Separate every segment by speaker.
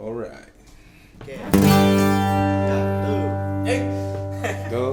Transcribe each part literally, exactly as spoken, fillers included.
Speaker 1: Alright.
Speaker 2: Oke. Satu. Eh.
Speaker 1: Go.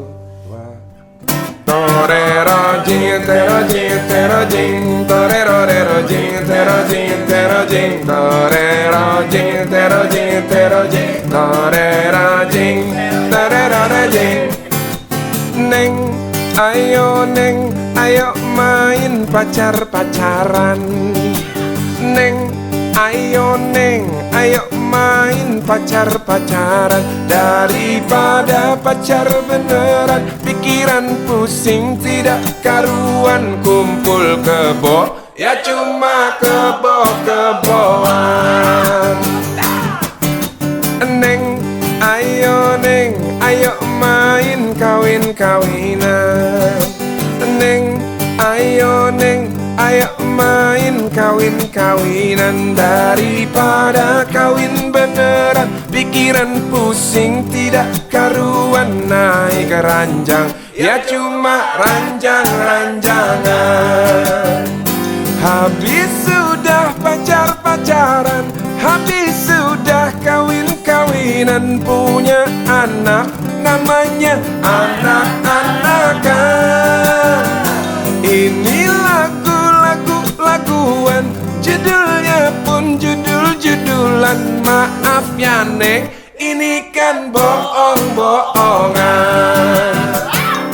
Speaker 1: Torero jing tero jing tero jing torero tero jing tero jing tero jing torero jing tero jing tero jing torero jing torero jing. Neng ayo neng ayo main pacar-pacaran. Neng ayo neng ayo main pacar-pacaran. Daripada pacar beneran, pikiran pusing tidak karuan. Kumpul kebo, ya cuma kebo-keboan. Neng ayo neng ayo main kawin-kawinan. Neng ayo neng ayo main kawin-kawinan. Daripada kawin beneran, pikiran pusing tidak karuan. Naik ke ranjang, ya cuma ranjang-ranjangan. Habis sudah pacar-pacaran, habis sudah kawin-kawinan. Punya anak, namanya anak-anakan. Ini lagu-lagu-laguan, judulnya pun judul-judulan. Maaf ya neng, ini kan bohong-bohongan.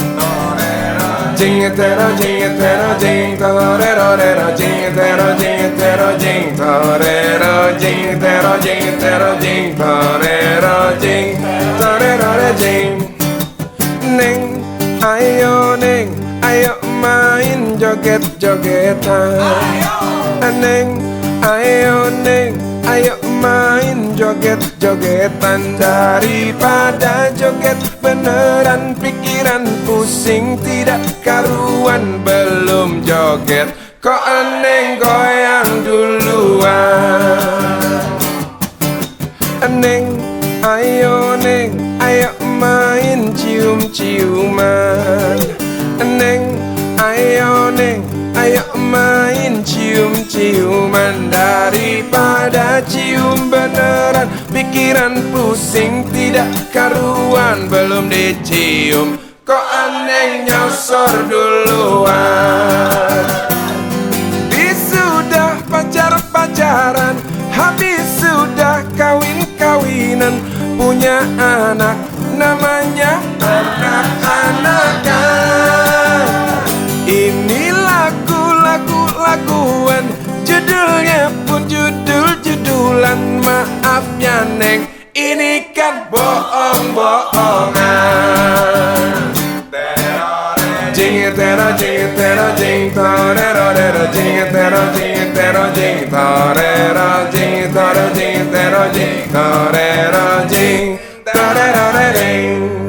Speaker 1: Jing tero jing tero jing torero tero jing tero jing tero jing torero jing tero jing tero jing torero jing torero jing. Neng ayo neng ayo main joget-jogetan. Neng ayo neng ayo main joget-jogetan. Daripada joget beneran, pikiran pusing tidak karuan. Belum joget kok neng goyang duluan. Neng ayo neng ayo main cium-ciuman. Neng ayo neng ayo main cium-ciuman. Daripada cium beneran, pikiran pusing tidak karuan. Belum dicium kok aneh nyosor duluan. Sudah pacar-pacaran, habis sudah kawin-kawinan. Punya anak, namanya anak-anakan. Ini lagu-lagu-laguan, judulnya pun judul-judulan. Maaf ya neng, ini kan bohong-bohongan. Jing tero jing tero jing torero tero jing tero jing tero jing torero jing tero jing tero jing torero jing torero jing.